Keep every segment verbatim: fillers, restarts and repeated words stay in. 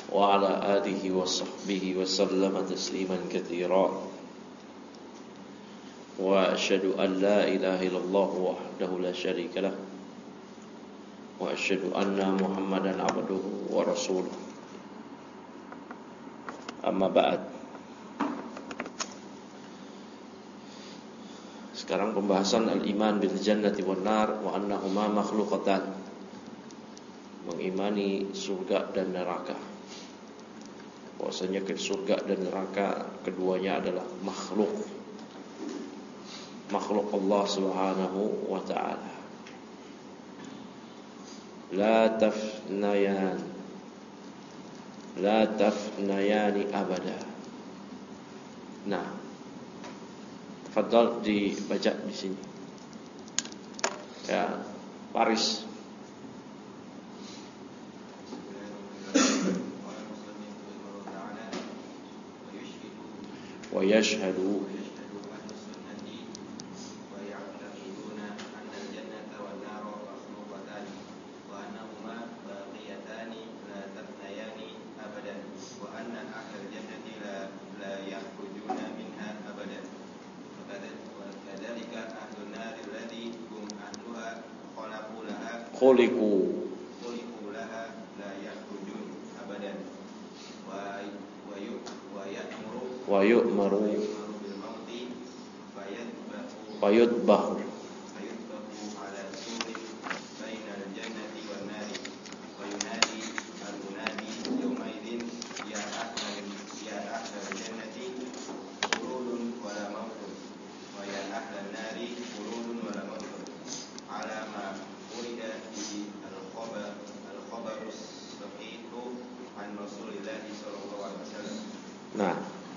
وعلى آله وصحبه وسلم تسليما كثيرا وأشهد أن لا إله إلا الله وحده لا شريك له وأشهد أن محمدا عبده ورسوله أما بعد. Sekarang pembahasan al-iman bil jannati wan nar wa annahuma makhluqatan. Mengimani surga dan neraka. Bahwasanya ke surga dan neraka keduanya adalah makhluk. Makhluk Allah Subhanahu wa taala. La tafnayan. La tafnayani abada. Nah, tafadhal dibaca di sini. Ya, Paris. Wa yashhadu khuliqu khuliqu laha la yakhrujun abadan wa wa ya'muru wa yu'maru bil mauti fayudbahu fayudbahu ala suri bainal jannati wan nari wa yunadi al munadi yawma idzin ya ahlal ya ahlal jannati khuludun wa la mautun wa ya ahlan nari khuludun wa la mautun ala ma urida di al-khabar al-khabarus sahihu an Rasulillah sallallahu alaihi wasallam. Nah,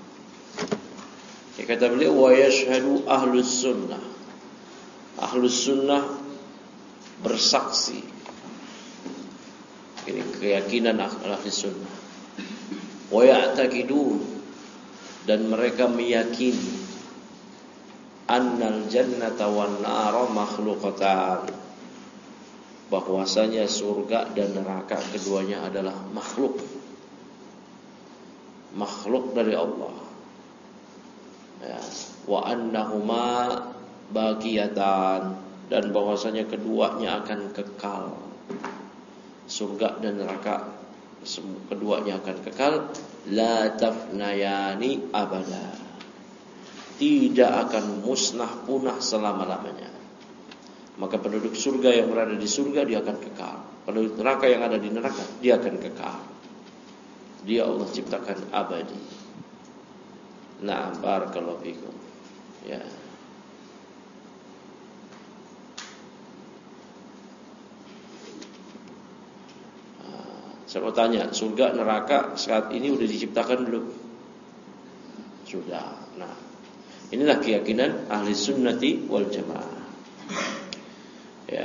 ya kata beliau wa yashhadu ahlus sunnah. Ahlus sunnah bersaksi. Ini keyakinan ahlus sunnah. Wa ya'taqidun, dan mereka meyakini annal jannata wan nara makhluqatan, bahwasanya surga dan neraka keduanya adalah makhluk. Makhluk dari Allah. Ya, wa annahuma baqiyatan, dan bahwasanya keduanya akan kekal. Surga dan neraka keduanya akan kekal, la tafnayani abada. Tidak akan musnah punah selama-lamanya. Maka penduduk surga yang berada di surga dia akan kekal. Penduduk neraka yang ada di neraka dia akan kekal. Dia Allah ciptakan abadi. Nah, barakallahu fikum. Ya. Saya mau tanya, surga neraka saat ini sudah diciptakan belum? Sudah. Nah, inilah keyakinan ahli sunnati wal jamaah. Ya.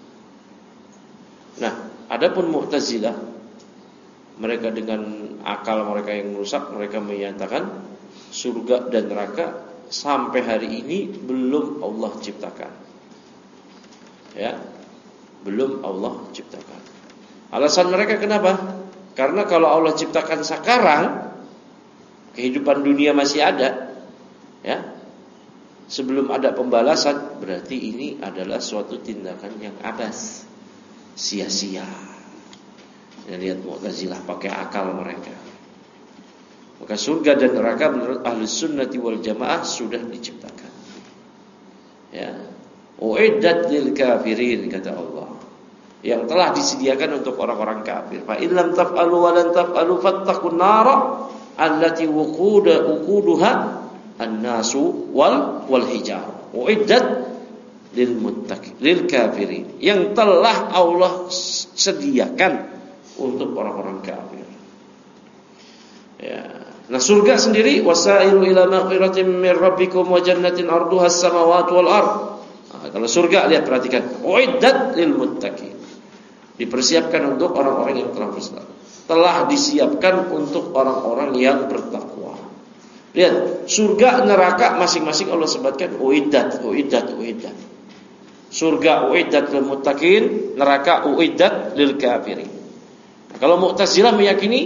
Nah, adapun Mu'tazilah, mereka dengan akal mereka yang rusak, mereka menyatakan surga dan neraka sampai hari ini belum Allah ciptakan. Ya, belum Allah ciptakan. Alasan mereka kenapa? Karena kalau Allah ciptakan sekarang, kehidupan dunia masih ada, ya. Sebelum ada pembalasan, berarti ini adalah suatu tindakan yang abas, sia-sia. Ya, lihat Mu'tazilah pakai akal mereka. Maka surga dan neraka menurut ahli sunnati wal jamaah sudah diciptakan. Ya, uiddat lil kafirin, kata Allah, yang telah disediakan untuk orang-orang kafir. Fa illam taf'alu wa lan taf'alu fattaqun nara allati wuquda wuquduha an-nasu wal wal hijar. Uiddat lil muttaqin lil kafirin, yang telah Allah sediakan untuk orang-orang kafir. Ya. Nah, surga sendiri wasailu ila maghfiratin min rabbikum wa jannatin arduha as-samawati wal ard. Nah, kalau surga lihat perhatikan, uiddat lil muttaqin, dipersiapkan untuk orang-orang yang telah bertakwa. Telah disiapkan untuk orang-orang yang bertakwa. Lihat, surga neraka masing-masing Allah sebutkan uiddat, uiddat, uiddat. Surga uiddat lil muttaqin, neraka uiddat lil kafirin. Kalau Mu'tazilah meyakini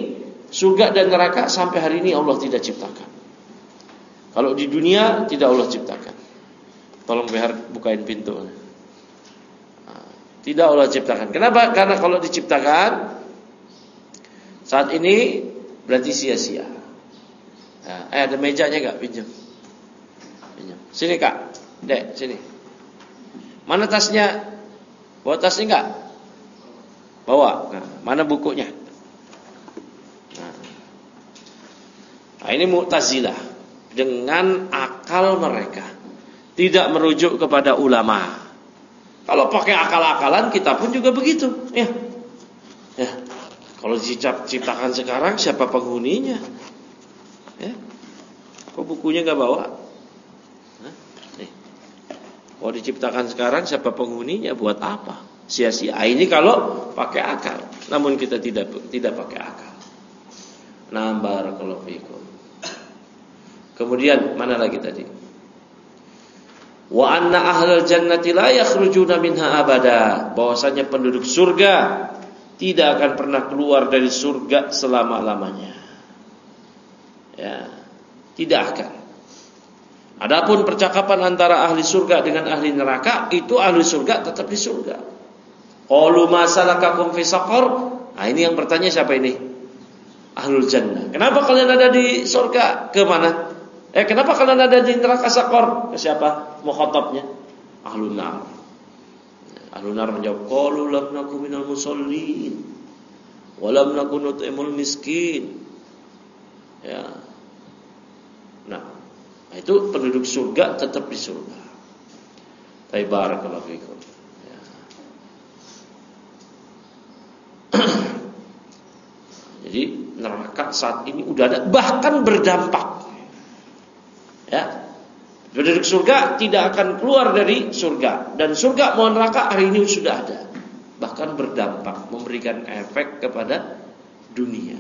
surga dan neraka sampai hari ini Allah tidak ciptakan. Kalau di dunia tidak Allah ciptakan. Tolong Behar bukain pintu. Nah, tidak Allah ciptakan. Kenapa? Karena kalau diciptakan saat ini berarti sia-sia. Nah, eh ada mejanya enggak? Pinjam. Pinjam. Sini Kak. Dek, sini. Mana tasnya? Bawa tasnya enggak? Bawa. Nah, mana bukunya? Nah, nah ini Mu'tazilah. Dengan akal mereka, tidak merujuk kepada ulama. Kalau pakai akal-akalan kita pun juga begitu, ya. Ya. Kalau diciptakan sekarang siapa penghuninya? Ya. Kok bukunya nggak bawa? Hah? Nih. Kalau diciptakan sekarang siapa penghuninya? Buat apa? Sia-sia. Ini kalau pakai akal. Namun kita tidak tidak pakai akal. Nah, barakallahu fikum. Kemudian mana lagi tadi? Wa anna ahlal jannati la yakhrujuna minha abada. Bahwasanya penduduk surga tidak akan pernah keluar dari surga selama-lamanya. Ya, tidak akan. Adapun percakapan antara ahli surga dengan ahli neraka, itu ahli surga tetap di surga. Qalu ma salakakum fi saqar? Nah, ini yang bertanya siapa ini? Ahlul jannah. Kenapa kalian ada di surga? Ke mana? Eh kenapa kalian ada di neraka Sakor? Ke siapa? Mukhatabnya Ahlun nar. Ahlun nar menjawab, qalu lam nakum minal musallin wa lam nakun nut'imul miskin. Ya. Nah, itu penduduk surga tetap di surga. Barakallahu fikum. Ya. Jadi neraka saat ini udah ada, bahkan berdampak. Ya, penduduk surga tidak akan keluar dari surga, dan surga maupun neraka hari ini sudah ada, bahkan berdampak, memberikan efek kepada dunia.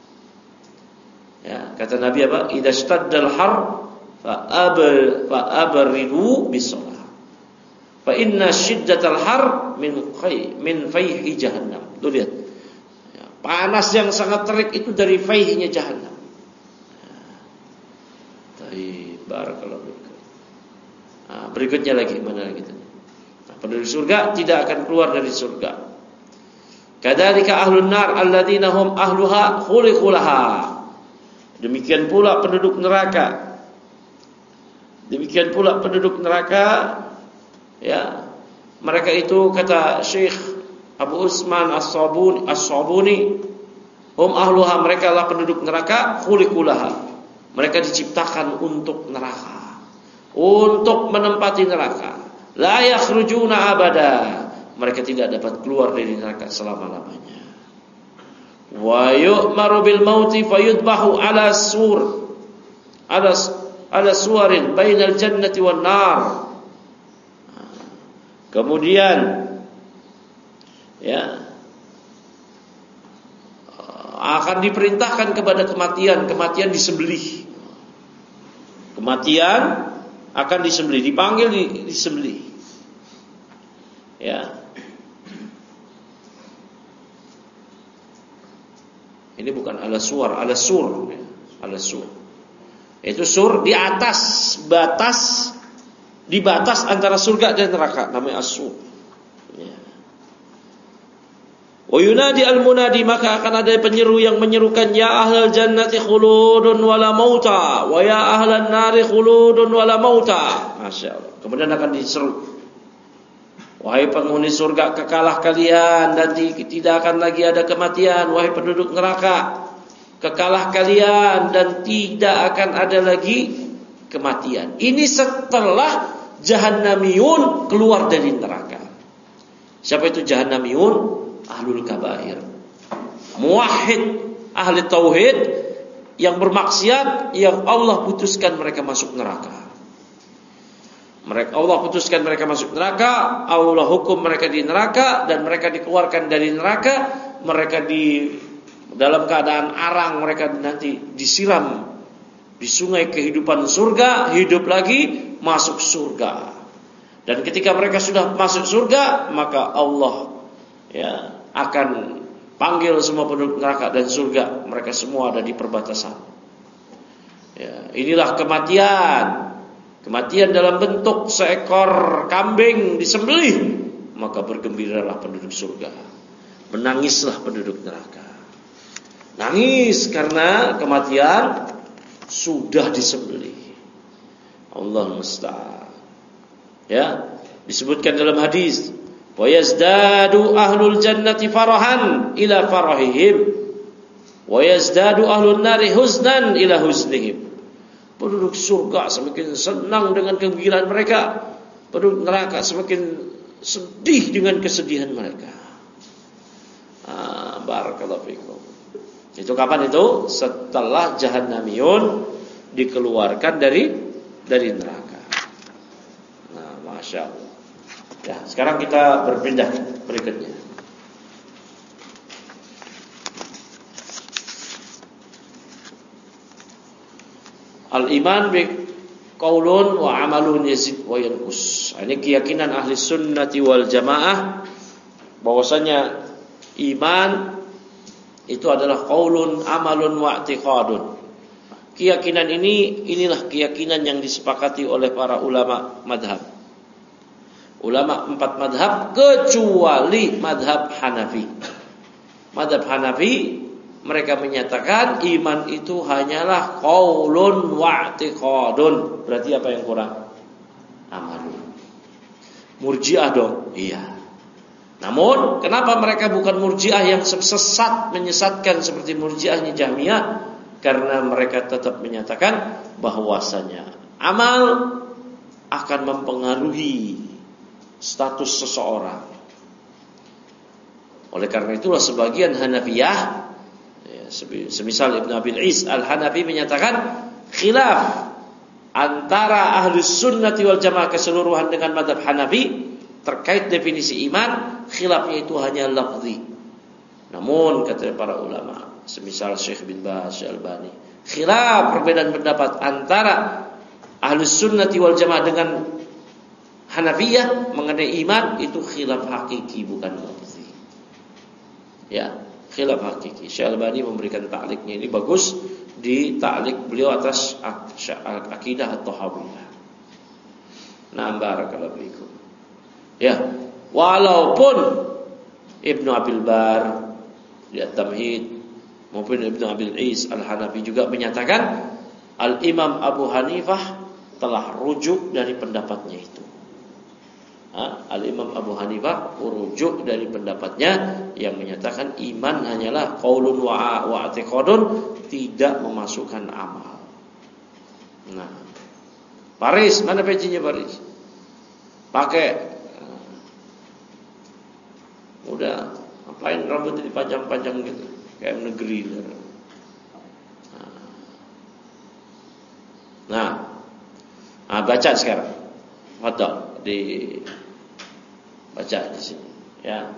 Ya, kata Nabi apa? Idza staddal har fa abal fa abridu bisalah. Fa inna shiddatal har min khay min fayhi jahannam. Tuh lihat. Ya, panas yang sangat terik itu dari fayhnya jahannam. Barakallahu fikum. Nah, berikutnya lagi mana lagi tadi? Nah, penduduk surga tidak akan keluar dari surga. Kadzalika ahlun nar alladzina hum ahluha khuliqu laha. Demikian pula penduduk neraka. Demikian pula penduduk neraka, ya. Mereka itu kata Syekh Abu Usman As-Sabuni, As-Sabuni, hum ahluha, mereka lah penduduk neraka, khuliqu laha. Mereka diciptakan untuk neraka, untuk menempati neraka. La yakhrujuna abada. Mereka tidak dapat keluar dari neraka selama-lamanya. Wa yu'maru bil mauti fayudbahu ala sur. Ala ala suwarin bainal jannati wan nar. Kemudian ya, akan diperintahkan kepada kematian, kematian disembelih. Kematian akan disembelih, dipanggil disembelih. Ya. Ini bukan ala suar, ala sur, ya. Ala sur. Itu sur di atas batas, di batas antara surga dan neraka, namanya as-sur. Ya. Wa yunadi al-munadi, maka akan ada penyeru yang menyerukan, ya ahlal jannati khuludun wala mauta wa ya ahlan nari khuludun wala mauta. Masyaallah. Kemudian akan diseru, wahai penghuni surga, kekalah kalian dan tidak akan lagi ada kematian. Wahai penduduk neraka, kekalah kalian dan tidak akan ada lagi kematian. Ini setelah jahannamiyun keluar dari neraka. Siapa itu jahannamiyun? Ahlul kabair, muwahhid, ahli tauhid yang bermaksiat, yang Allah putuskan mereka masuk neraka. Mereka Allah putuskan mereka masuk neraka, Allah hukum mereka di neraka, dan mereka dikeluarkan dari neraka. Mereka di dalam keadaan arang, mereka nanti disiram di sungai kehidupan surga, hidup lagi, masuk surga. Dan ketika mereka sudah masuk surga, maka Allah ya akan Panggil semua penduduk neraka dan surga, mereka semua ada di perbatasan. Ya, inilah kematian. Kematian dalam bentuk seekor kambing disembelih, maka bergembiralah penduduk surga. Menangislah penduduk neraka. Nangis karena kematian sudah disembelih. Allah musta'an. Ya, disebutkan dalam hadis, wa yazdadu ahlul jannati farahan ila farahihim wa yazdadu ahlun nari huznan ila huznihim. Penduduk surga semakin senang dengan kegembiraan mereka, penduduk neraka semakin sedih dengan kesedihan mereka. Ah, barakallahu fikum. Itu kapan itu? Setelah jahannamiyun dikeluarkan dari dari neraka. Nah, masya Allah. Ya, sekarang kita berpindah berikutnya. Al-iman bi qaulun wa amalun yazid wa yanqus. Ini keyakinan ahli sunnati wal jamaah bahwasanya iman itu adalah qaulun, amalun wa i'tiqadun. Keyakinan ini inilah keyakinan yang disepakati oleh para ulama madhab. Ulama empat madhab kecuali madhab Hanafi. Madhab Hanafi mereka menyatakan iman itu hanyalah qaulun wa i'tiqadun. Berarti apa yang kurang? Amalun. Murji'ah dong? Iya. Namun kenapa mereka bukan murji'ah yang sesat menyesatkan seperti murji'ahnya Jahmiyah? Karena mereka tetap menyatakan bahwasanya amal akan mempengaruhi status seseorang. Oleh karena itulah sebagian Hanafiyah, ya, semisal Ibn Abil Is Al-Hanafi menyatakan khilaf antara Ahlus Sunnati wal Jamaah keseluruhan dengan madhab Hanafi terkait definisi iman. Khilafnya itu hanya lafzi. Namun kata para ulama, semisal Syekh bin Baz, Syekh Albani, khilaf perbedaan pendapat antara Ahlus Sunnati wal Jamaah dengan Hanafiyah mengenai iman itu khilaf hakiki bukan lafzi. Ya, khilaf hakiki. Syekh Albani memberikan ta'liqnya ini bagus di ta'liq beliau atas Aqidah At-Tahawiyah. Nah, barakallahu fikum. Ya, walaupun Ibnu Abil Bar di At-Tamhid maupun Ibnu Abil Is Al-Hanafi juga menyatakan Al-Imam Abu Hanifah telah rujuk dari pendapatnya itu. Ha? Al-Imam Abu Hanifah rujuk dari pendapatnya yang menyatakan iman hanyalah qaulun wa i'tiqadun, tidak memasukkan amal. Nah, Paris, mana pecinya Paris? Pakai. Udah, ngapain rambutnya dipanjang-panjang gitu, kayak negeri. Nah, nah baca sekarang, Fadhal di baca di sini, ya.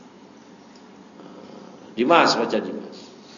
Dimas baca Dimas.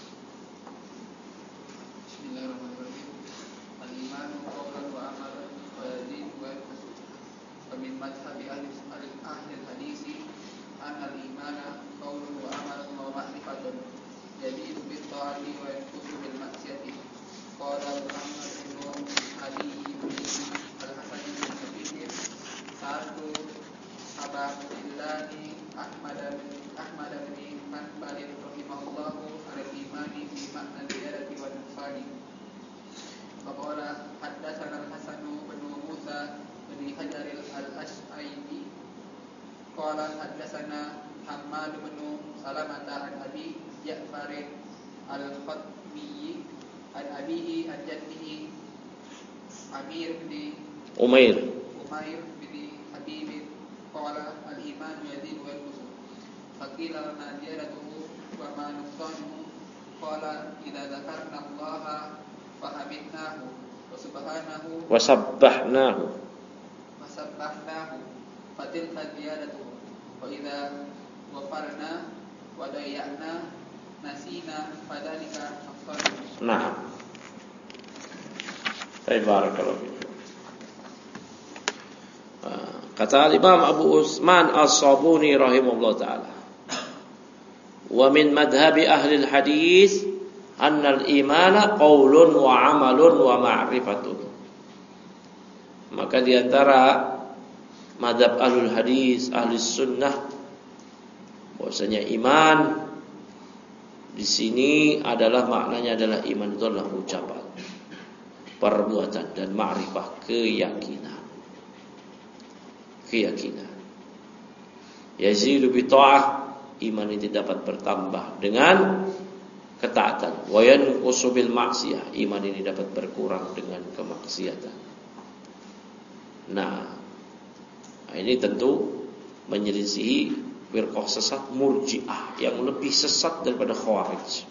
Bismillahirrahmanirrahim. Al-iman qaulun wa amalun wa yazid wa yanqus. Fa min madhhabi ahli hadis an al-imana qaulun wa amalun wa ma'rifatun. Jadi bil ta'ati wa yanqus bil maksiyati. Qala Muhammad bin Ali bin Al-Hasan bin Sa'id satu Abadillahi Ahmad bin Ahmad bin Hanbal rahimahullahu al-imani fi makna ziyadati wa nuqsani. Faqala haddatsana al-Hasan bin Musa bin Hajar al-Ash'abi qala haddatsana Hammad bin Salamah an Abi Ja'far al-Khatmi an abihi an jaddihi Amir bin Umair Umair bin Habib qala al-iman yazid wa yanqus. Faqila ma ziyadatuhu wa ma nuqsanuhu qala idza dzakarna Allah fa hamidnahu wa subhanahu wa sabbahnahu wa sabbahnahu fatilka ziyadatuhu wa idza wafarna wa dayyana nasina fadzalika afdalu. Nah, barakallahu fiik. Kata Imam Abu Utsman As-Sabuni rahimahullah taala, wa min madhhabi ahli hadis annal imana qaulun wa amalun wa ma'rifatun. Maka di antara madhab ahlul hadis, ahli sunnah, bahwasanya iman di sini adalah maknanya adalah iman itu adalah ucapan, perbuatan, dan ma'rifah, keyakinan. Keyakinan. Yazidu bi ta'ah, iman itu dapat bertambah dengan ketaatan. Wa yanqusu bil ma'siyah, iman ini dapat berkurang dengan kemaksiatan. Nah, ini tentu menyelisihi firqah sesat Murji'ah yang lebih sesat daripada Khawarij.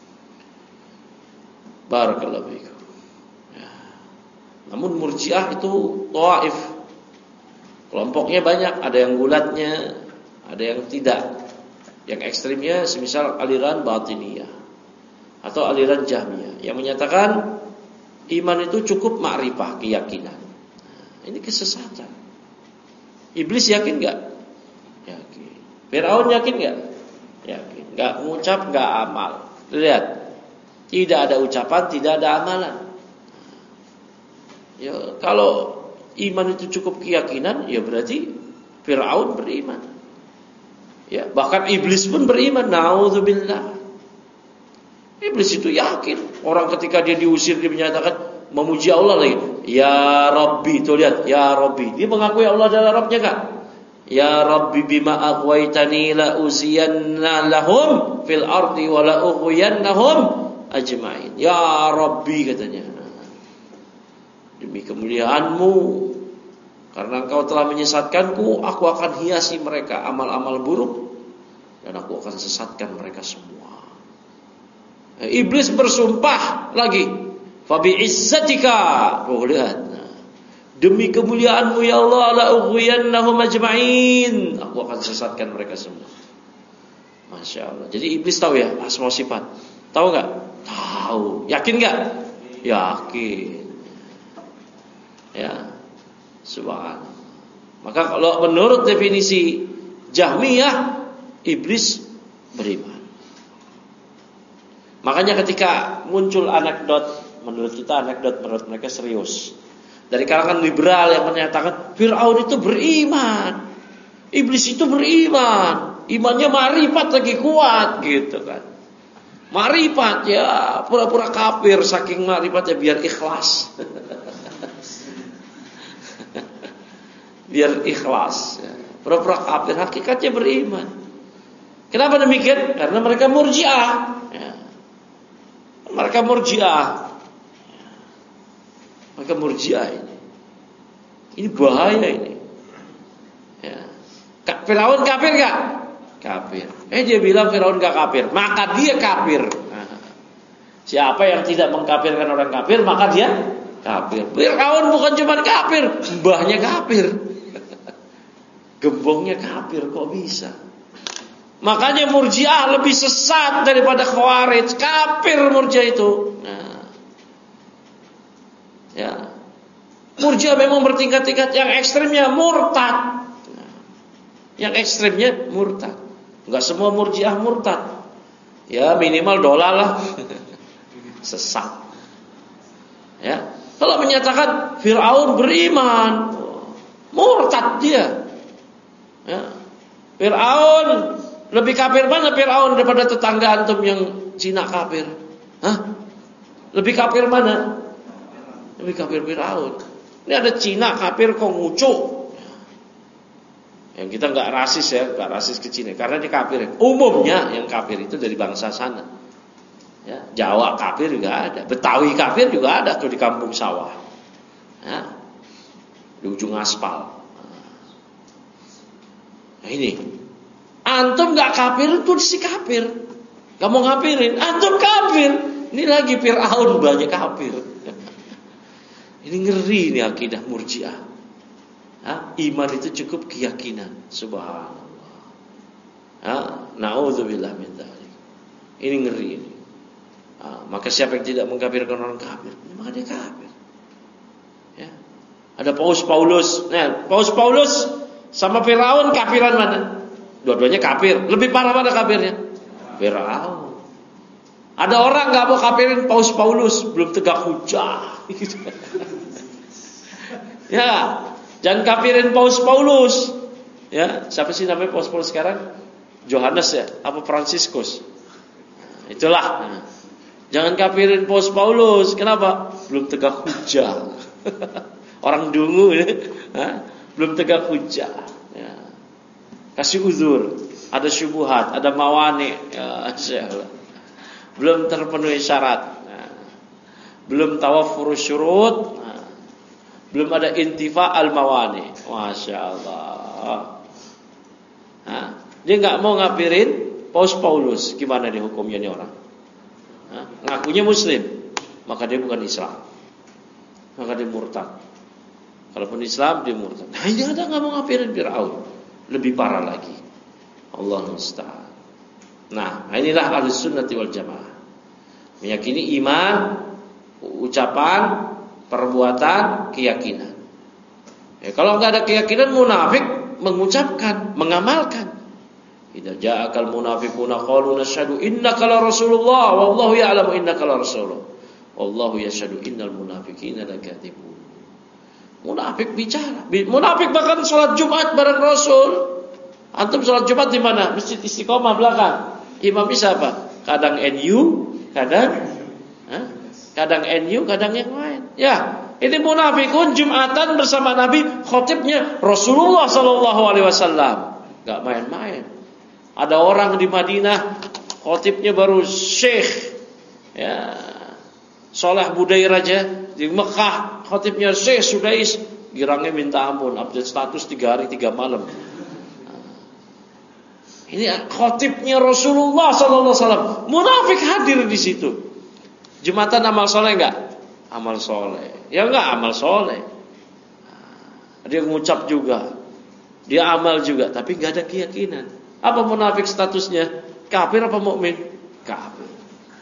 Barakallahu fiikum. Ya. Namun Murji'ah itu taif. Kelompoknya banyak, ada yang gulatnya, ada yang tidak. Yang ekstrimnya semisal aliran Batiniyah atau aliran Jahmiyah yang menyatakan iman itu cukup ma'rifah, keyakinan. Nah, ini kesesatan. Iblis yakin enggak? Yakin. Firaun yakin enggak? Yakin. Enggak mengucap, enggak amal. Lihat. Tidak ada ucapan, tidak ada amalan. Ya, kalau iman itu cukup keyakinan, ya berarti Firaun beriman. Ya, bahkan iblis pun beriman. Nauzubillah. Iblis itu yakin. Orang ketika dia diusir, dia menyatakan memuji Allah lagi. Ya Rabbi, tuh lihat, ya Rabbi. Dia mengakui Allah adalah Rabbnya enggak? Ya Rabbi bima aghwaytani la uziyanna lahum fil ardi wa la ughwiyannahum ajma'in. Ya Rabbi katanya. Demi kemuliaanmu, karena engkau telah menyesatkanku, aku akan hiasi mereka amal-amal buruk dan aku akan sesatkan mereka semua. Iblis bersumpah lagi, fabi izzatika, oh lihat, demi kemuliaanmu ya Allah, la ughwiyannahum ajma'in, aku akan sesatkan mereka semua. Masya Allah. Jadi iblis tahu ya asma sifat. Tahu enggak? Tahu. Yakin enggak? Yakin. Ya. Subhanallah. Maka kalau menurut definisi Jahmiyah, iblis beriman. Makanya ketika muncul anekdot, menurut kita anekdot, menurut mereka serius, dari kalangan liberal yang menyatakan Fir'aun itu beriman, iblis itu beriman, imannya ma'rifat lagi kuat gitu kan. Ma'rifat ya, pura-pura kafir, saking ma'rifatnya biar ikhlas. Biar ikhlas ya. Pura-pura kafir, hakikatnya beriman. Kenapa demikian? Karena mereka Murji'ah ya. Mereka Murji'ah ya. Mereka Murji'ah ini. Ini bahaya ini ya. Firaun kafir gak? Kafir. Eh dia bilang Firaun gak kafir, maka dia kafir. Nah, siapa yang tidak mengkafirkan orang kafir, maka dia kafir. Firaun bukan cuma kafir, mbahnya kafir, gembongnya kafir, kok bisa? Makanya Murji'ah lebih sesat daripada Khawarij. Kafir Murji'ah itu. Nah, ya, Murji'ah memang bertingkat-tingkat. Yang ekstrimnya murtad. Nah, yang ekstrimnya murtad. Enggak semua Murji'ah murtad. Ya minimal dolal lah. Sesat. Ya, kalau menyatakan Fir'aun beriman, murtad dia. Ya. Fir'aun lebih kafir mana Fir'aun daripada tetangga antum yang Cina kafir? Hah? Lebih kafir mana? Lebih kafir Fir'aun. Ini ada Cina kafir Konghucu. Yang kita nggak rasis ya, nggak rasis ke Cina karena dia kafir. Umumnya yang kafir itu dari bangsa sana. Ya, Jawa kafir juga ada, Betawi kafir juga ada tuh di kampung sawah. Ya, di ujung aspal. Nah ini, antum nggak kafir itu si kafir, nggak mau ngapirin, antum kafir. Ini lagi Fir'aun banyak kafir. Ini ngeri nih akidah Murji'ah. Ha? Iman itu cukup keyakinan. Subhanallah. Ha? Na'udzubillah min dzalik. Ini ngeri ini. Ha? Maka siapa yang tidak mengkafirkan orang kafir, maka dia kafir. Ya. Ada Paus Paulus. Nah, Paus Paulus sama Firaun kafiran mana? Dua-duanya kafir. Lebih parah mana kafirnya? Firaun. Ada orang nggak mau kafirin Paus Paulus, belum tegak hujah. Ya, jangan kafirin Paus Paulus. Ya, siapa sih namanya Paus Paulus sekarang? Johannes ya, apa Fransiskus? Itulah. Jangan kafirin Paus Paulus. Kenapa? Belum tegak hujah. Orang dungu ya, belum tegak hujah. Ya. Kasih uzur, ada syubhat, ada mawani, ya, belum terpenuhi syarat, nah, belum tawafur syurut, nah, belum ada intifa al mawani. Masya Allah. Nah, dia nggak mau ngapirin Paus Paulus. Gimana nih hukumnya nih orang? Nah, ngakunya Muslim, maka dia bukan Islam, maka dia murtad. Kalaupun Islam dia murtad. Nah, ini ada nggak mau ngapirin Firaun, lebih parah lagi. Allah musta'an. Nah, inilah Ahlus Sunnati wal Jamaah. Meyakini iman, ucapan, perbuatan, keyakinan. Ya, kalau enggak ada keyakinan, munafik mengucapkan, mengamalkan. Idza ja'akal munafiquna qalu nashhadu innaka la rasulullah wallahu ya'lamu innaka la rasulullah wallahu yashhadu innal munafiqina lakadzibun. Munafik bicara, munafik bahkan salat Jumat bareng Rasul. Antum salat Jumat di mana? Masjid Istiqomah belakang. Imamnya siapa? Kadang N U, kadang ha? kadang N U, kadang yang lain. Ya, ini munafikun Jumatan bersama Nabi, khotibnya Rasulullah sallallahu alaihi wasallam. Enggak main-main. Ada orang di Madinah, khotibnya baru Syekh ya, Saleh Budairaja. Di Mekah, khotibnya Syekh Sudais, girangnya minta ampun, update status tiga hari tiga malam. Ini khotibnya Rasulullah sallallahu alaihi wasallam. Munafik hadir di situ. Jumatan amal soleh enggak? Amal soleh. Ya enggak amal soleh. Dia mengucap juga, dia amal juga, tapi enggak ada keyakinan. Apa munafik statusnya? Kafir apa mukmin? Kafir.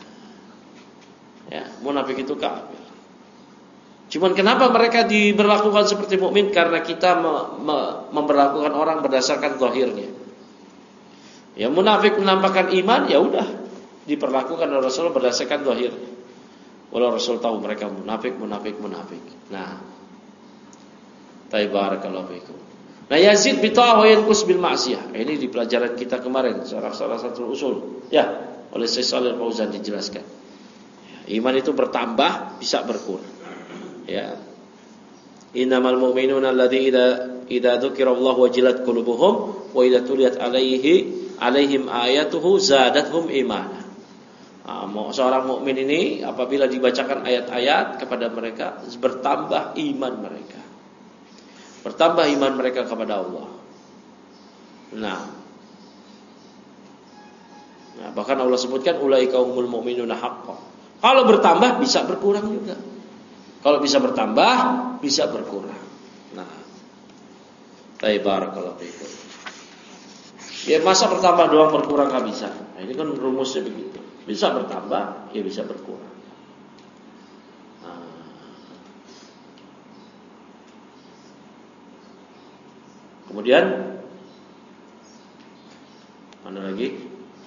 Ya, munafik itu kafir. Cuman kenapa mereka diberlakukan seperti mukmin? Karena kita me- me- memperlakukan orang berdasarkan zahirnya. Ya, munafik menampakkan iman, ya udah diperlakukan oleh Rasul berdasarkan zahir. Walau Rasul tahu mereka munafik, munafik, munafik. Nah, taibarakallahu fikum. Nah, yazid bi ta'ah wa yanqus bil ma'siyah. Ini di pelajaran kita kemarin, salah salah satu usul. Ya, oleh Syekh Shalih Fauzan dijelaskan. Iman itu bertambah, bisa berkurang. Ya. Innamal mu'minuna alladzi idza idza dzukirallahu wajilat qulubuhum wa idza tuliyat alaihi alaihim ayatuhu zadathum imana. Nah, seorang mukmin ini apabila dibacakan ayat-ayat kepada mereka bertambah iman mereka. Bertambah iman mereka kepada Allah. Nah, nah bahkan Allah sebutkan ulaika humul mu'minuna haqqan. Kalau bertambah bisa berkurang juga. Kalau bisa bertambah bisa berkurang. Nah, barakallahu fikum. Ya masa bertambah doang berkurang gak bisa. Nah, ini kan rumusnya begitu. Bisa bertambah, ya bisa berkurang. Nah. Kemudian mana lagi?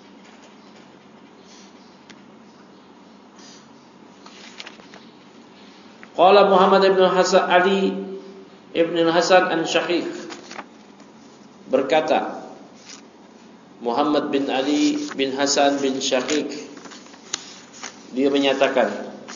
Qala Muhammad ibn Hasan Ali ibn Hasan an-Syaqiq berkata, Muhammad bin Ali bin Hasan bin Syaqiq, dia menyatakan,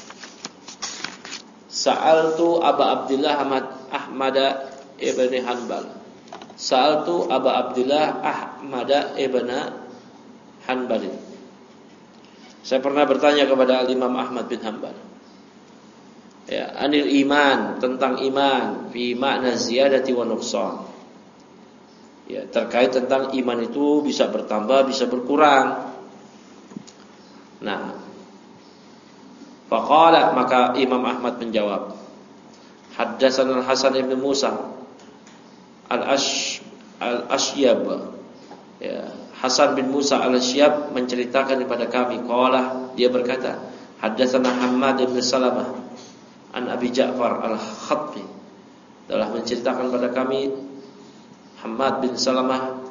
Sa'altu Aba Abdillah Ahmad Ahmad ibn Hanbal. Sa'altu Aba Abdillah Ahmad ibn Hanbal. Saya pernah bertanya kepada Al-Imam Ahmad bin Hanbal. Ya, anil iman, tentang iman, fi makna ziyadati wa nuqsan. Ya, terkait tentang iman itu bisa bertambah, bisa berkurang. Nah, faqala, maka Imam Ahmad menjawab, Haddatsana Hasan ibn Musa al-Ash al-Ashyab. Ya, Hasan bin Musa al-Ashyab menceritakan kepada kami, qala, dia berkata, Haddatsana Hammad bin Salamah an Abi Ja'far al-Khatmi, telah menceritakan kepada kami Hammad bin Salamah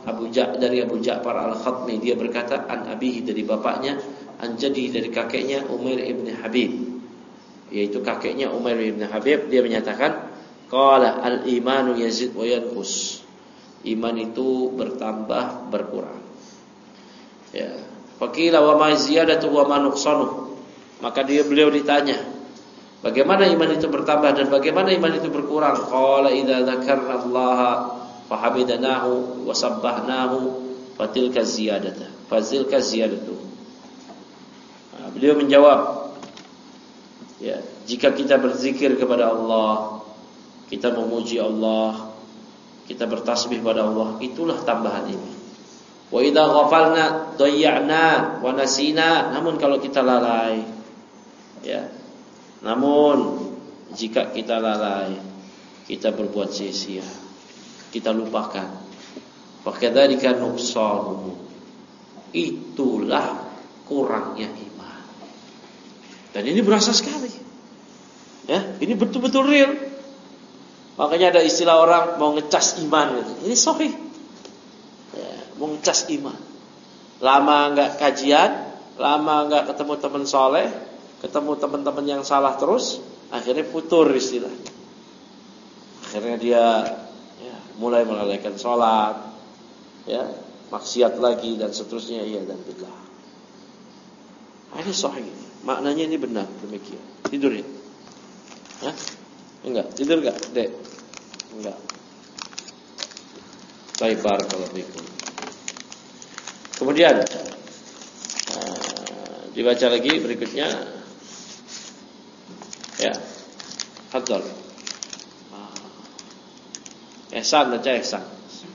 Abu Ja' dari Abu Ja'far Al-Khatmi, dia berkata an abihi dari bapaknya, an jaddihi dari kakeknya Umair ibn Habib, yaitu kakeknya Umair ibn Habib, dia menyatakan qala al-imanu yazid wa yanqus. Iman itu bertambah berkurang. Ya. Faqila wa ma ziyadatu wa ma nuqsanuh. Maka dia beliau ditanya, bagaimana iman itu bertambah dan bagaimana iman itu berkurang? Qala idza dzakarna Allah fa hamidanahu wa sabbahnahu fatilka ziyadatu. Fazilka ziyadatu. Nah, beliau menjawab, ya, jika kita berzikir kepada Allah, kita memuji Allah, kita bertasbih pada Allah, itulah tambahan iman. Wa idza ghafalna dayya'na wa nasina. Namun kalau kita lalai, ya. Namun jika kita lalai, kita berbuat sia-sia, kita lupakan. Fa kadzalika nuqsanuhu. Itulah kurangnya iman. Dan ini berasa sekali. Ya, ini betul-betul real. Makanya ada istilah orang mau ngecas iman gitu. Ini sahih. Ya, mau ngecas iman. Lama enggak kajian, lama enggak ketemu teman soleh, ketemu teman-teman yang salah terus, akhirnya putur istilahnya. Akhirnya dia ya, mulai melalaikan sholat, ya, maksiat lagi dan seterusnya, ya, dan billah. Ini sahih. Maknanya ini benar demikian. Tidur ya? Hah? Enggak, tidur enggak, Dek? Enggak. Baik, barakallahu fikum. Kemudian uh, dibaca lagi berikutnya. Ya. Hadzal. Uh, Ihsan, baca Ihsan.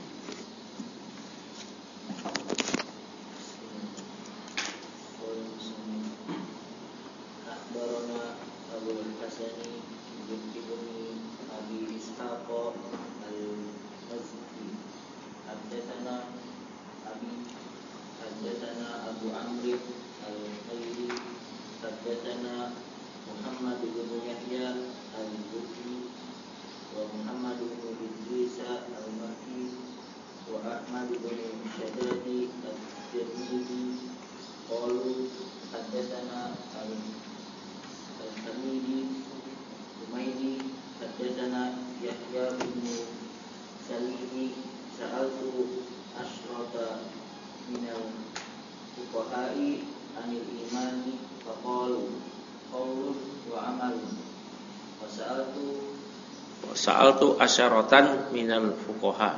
Sa'altu asyaratan minal fuqaha.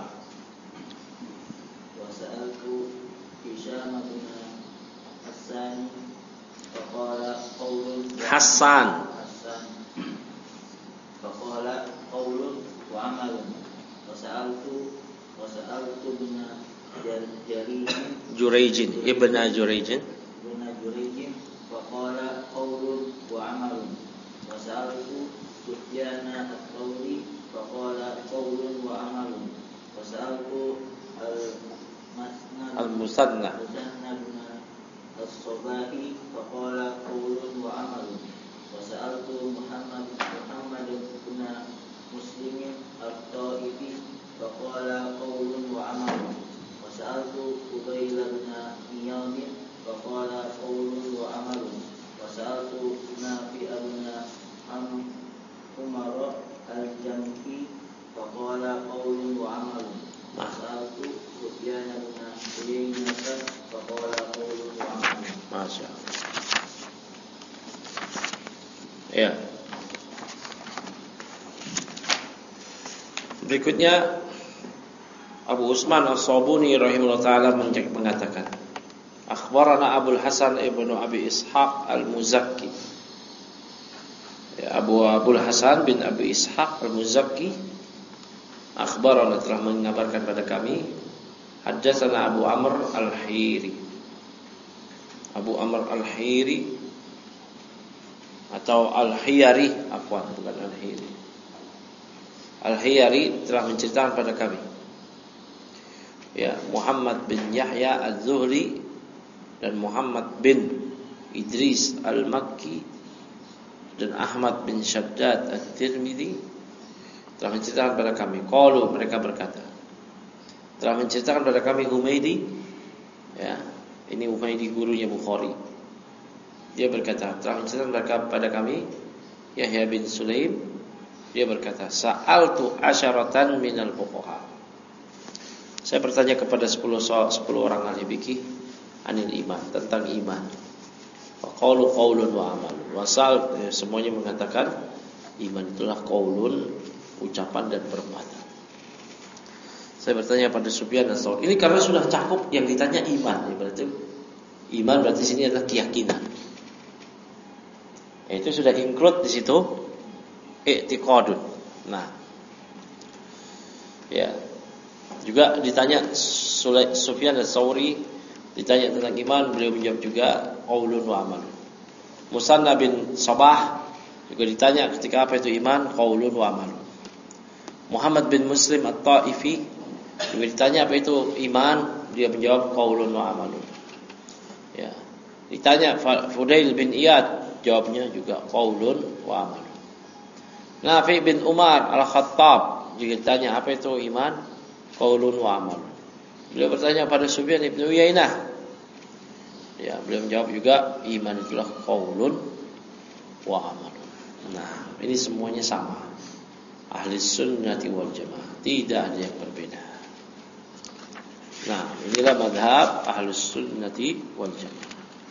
Wa sa'altu Hisham bin Hassan faqala qawlun Hassan Hassan faqala qawlun wa amalun. Wa sa'altu wa sa'altu bin Jarir Jurayjin Ibn Jurayjin bin Jurayjin faqala qawlun wa amalun. Wa sa'altu Sufyana at-Tsauri faqala qawlun wa amalun. Wa sa'altu al-Musnad Al-Musanna bin as-Sabahi faqala qawlun wa amalun. Wa sa'altu Muhammad Muhammad bin Muslim at-Taibi faqala qawlun wa amalun. Wa sa'altu Ubayl bin Iyad faqala qawlun wa amalun. Wa sa'altu Nafi' bin Umar al-Jamki faqala qawlun wa amalun. Sa'altu Sufyan bin Uyainah faqala qawlun wa amalun. Masya Allah. Ya. Berikutnya Abu Usman As-Sabuni rahimahullah taala mengatakan, akhbarana Abul Hasan ibnu Abi Ishaq Al-Muzakki. Ya, Abu Abul Hasan bin Abi Ishaq Al-Muzakki akhbarana, telah mengabarkan pada kami, haddatsana Abu Amr Al-Hiri. Abu Amr Al-Hiri atau Al-Hiyari, afwan, bukan Al-Hiri. Al-Hiyari telah menceritakan pada kami, ya, Muhammad bin Yahya Az-Zuhri dan Muhammad bin Idris Al-Makki dan Ahmad bin Shaddad At-Tirmidzi telah menceritakan pada kami, qalu, mereka berkata, telah menceritakan kepada kami Humaydi, ya, ini Humaydi gurunya Bukhari. Dia berkata, telah menceritakan kepada kami Yahya bin Sulaim. Dia berkata, sa'altu asyaratan minal fuqaha. Saya bertanya kepada sepuluh orang ahli fikih anil iman, tentang iman. Qaulu qaulun wa amal. Wasal, ya, semuanya mengatakan iman itulah qaulun, ucapan dan perbuatan. Saya bertanya pada Sufyan Ats-Tsauri. Ini karena sudah cakup yang ditanya iman. Berarti iman berarti sini adalah keyakinan. Itu sudah include di situ i'tiqadun. Nah, ya. Juga ditanya Sufyan Ats-Tsauri, ditanya tentang iman, beliau menjawab juga qaulun wa amal. Musanna bin Sabah juga ditanya ketika apa itu iman, qaulun wa amal. Muhammad bin Muslim At-Taifi juga ditanya apa itu iman, dia menjawab qaulun wa amal. Ya. Ditanya Fudail bin Iyad, jawabnya juga qaulun wa amal. Nafi bin Umar Al-Khattab juga ditanya apa itu iman, qaulun wa amal. Beliau bertanya pada Sufyan bin Uyainah, ya, beliau menjawab juga iman itulah qaulun wa amal. Nah, ini semuanya sama. Ahli sunnati wal jamaah, tidak ada yang berbeda. Nah, inilah madhab ahli sunnati wal jamaah.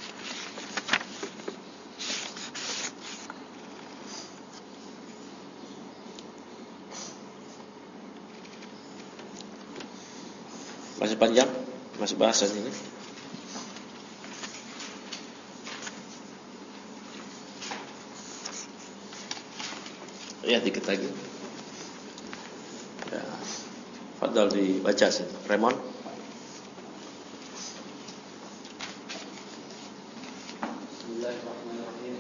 Masih panjang, masih bahasan ini. Ya, dikit lagi. Ya, fadal dibaca sih, Raymond. Bismillahirrahmanirrahim.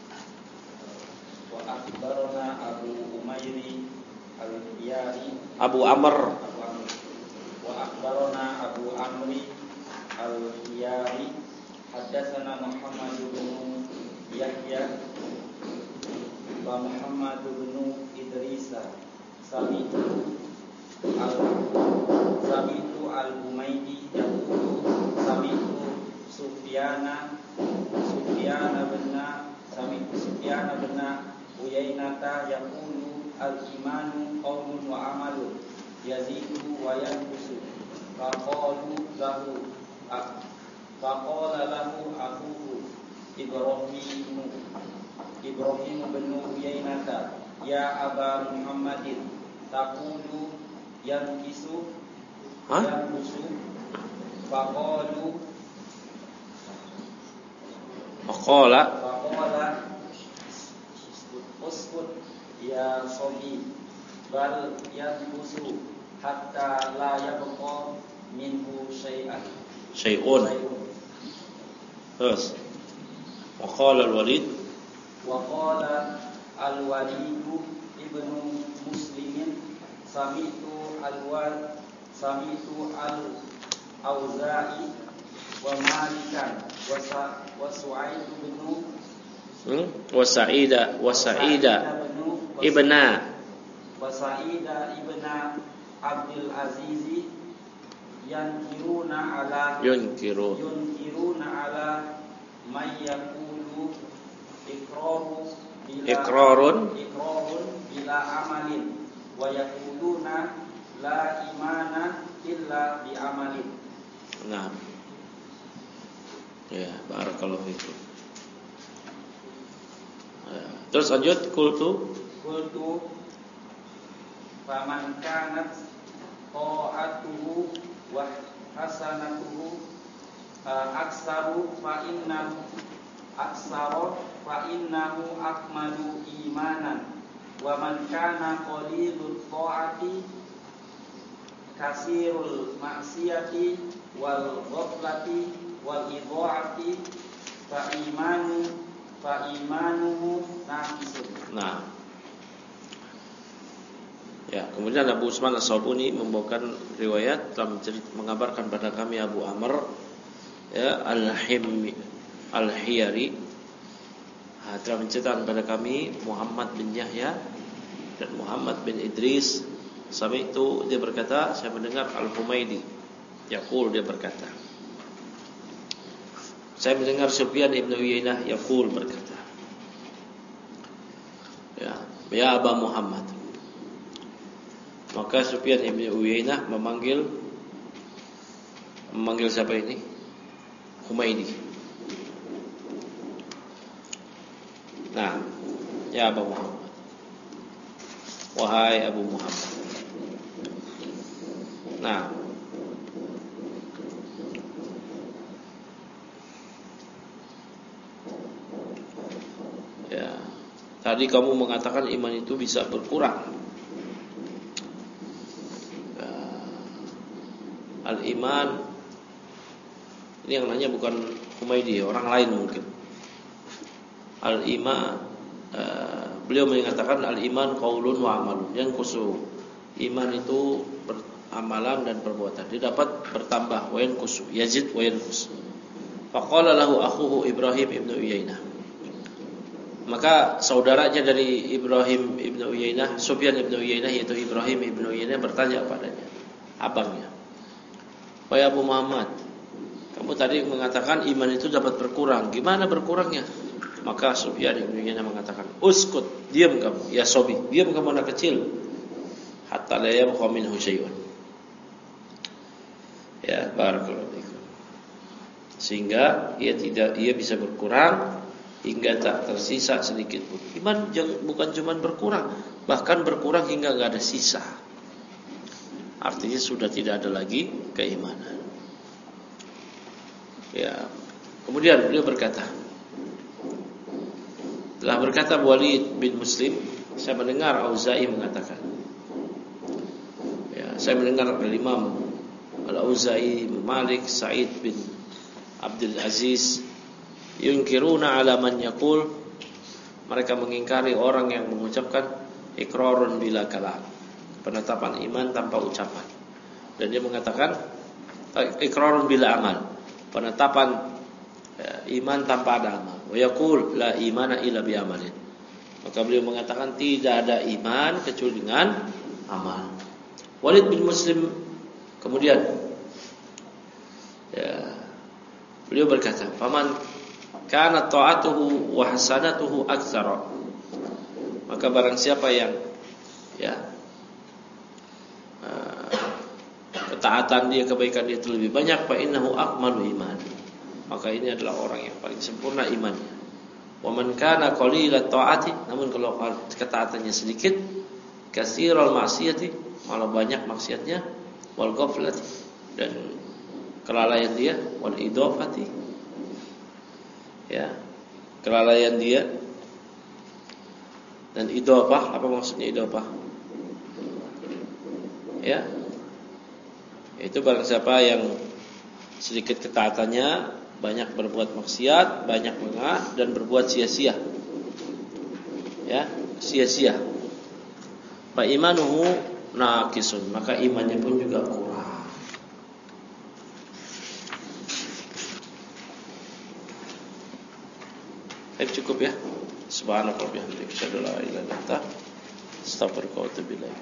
Wa akhbarana Abu Umairi al-Hiyari Abu Amr wa akhbarana Abu Amri al-Hiyari haddatsana Muhammad bin Yahya wa Muhammad bin Idrisa sami'tu al sami'tu al-Humaydi yaqulu sami'tu Sufyana Sufyana bin sami'tu Sufyana bin Uyainata yaqulu al-imanu qaulun wa amalun yazidu wa yanqusu faqalu lahu faqala lahu akhuhu Ibrahim Ibrahim bin Uyainata ya Aba Muhammadin taqulu yanqisu yanqusu faqalu faqala faqala uskut ya sabi bal yanqusu hatta la yabqa minhu syai'an syai'un. Terus wa qala al-Walid wa qala al-Walid ibnu Muslimin sami'tu al-Wal sami'tu al-Auza'i wa Malikan wa Su'aid bin hmm? wa Sa'ida wa Sa'ida ibna wa Sa'ida ibna Abdul Aziz yankiruna ala yunkiru yunkiruna ala may yaqulu iqraru bila iqrarun iqrarun bila amalin wa yaquluna la imana illa bi amalin. Nah, ya, barakallahu fikum. Ya. Terus lanjut, kultu Kultu faman kanat ta'atuhu wa hasanatuhu aksaru fa innahu aksaru fa innahu akmalu imanan wa man kana qalilul ta'ati kasirul maksiyati wal ghaflati wal idha'ati fa imanu fa imanuhu naqisun. Nah, ya, kemudian Abu Usman As-Sabuni membawakan riwayat telah mengabarkan pada kami Abu Amr, ya, Al-Himmi Al-Hiyari, ha, telah menceritakan pada kami Muhammad bin Yahya dan Muhammad bin Idris Sami'tu, dia berkata, saya mendengar Al-Humaidi yaqul, dia berkata, saya mendengar Sufyan ibn Uyainah yaqul, berkata, ya, ya Aba Muhammad. Maka Sufyan ibn Uyainah memanggil memanggil siapa ini? Humaidi. Nah, ya Aba Muhammad, wahai Abu Muhammad. Nah, ya, tadi kamu mengatakan iman itu bisa berkurang. Ya, al-iman, ini yang nanya bukan Humaidi, orang lain mungkin. Al-iman, uh, beliau mengatakan al-iman qaulun wa amalun. Yang khusus iman itu amalan dan perbuatan. Dia dapat bertambah, wa yanqusu, yazid wa yanqus. Faqala lahu akhuhu Ibrahim ibn Uyainah. Maka saudaranya dari Ibrahim ibn Uyainah, Sufyan ibn Uyainah, yaitu Ibrahim ibn Uyainah, bertanya kepadanya, abangnya, wahai Abu Muhammad, kamu tadi mengatakan iman itu dapat berkurang. Gimana berkurangnya? Maka Sufyan ibn Uyainah mengatakan, uskut, diam kamu, ya sobi, diam kamu anak kecil, hatta la yabqa minhu syai'un. Ya, barakallahu fikum. Sehingga ia tidak ia bisa berkurang hingga tak tersisa sedikit pun. Iman bukan cuma berkurang, bahkan berkurang hingga enggak ada sisa. Artinya sudah tidak ada lagi keimanan. Ya. Kemudian beliau berkata, telah berkata Walid bin Muslim, saya mendengar Auza'i mengatakan, ya, saya mendengar Al-Imam Al-Auza'i, Malik, Sa'id bin Abdul Aziz, yunkiruna ala man yaqul, mereka mengingkari orang yang mengucapkan iqrarun bila kalam, penetapan iman tanpa ucapan. Dan dia mengatakan iqrarun bila amal, penetapan ya, iman tanpa ada amal. Wa yaqul la imana illa bi amalin. Maka beliau mengatakan tidak ada iman kecuali dengan amal. Walid bin Muslim kemudian ya, beliau berkata, faman kana ta'atuhu wa hasanatuhu aktsara, maka barang siapa yang ya uh, ketaatan dia, kebaikan dia itu lebih banyak, fa innahu akmalu iman, maka ini adalah orang yang paling sempurna imannya. Wa man kana qalilat ta'ati, namun kalau ketaatannya sedikit, katsiral ma'siyati, malah banyak maksiatnya, wal ghaflati, dan kelalaian dia, wal idafati, ya, kelalaian dia, dan idafah, apa maksudnya idafah? Ya, itu barang siapa yang sedikit ketaatannya, banyak berbuat maksiat, banyak mengalah dan berbuat sia-sia, ya, sia-sia, fa imanuhu naqisun, maka imannya pun juga kurang. Baik, cukup ya. Subhanallah wa bihamdihi, asyhadu an la ilaha illa anta, astaghfiruka wa atubu ilaik.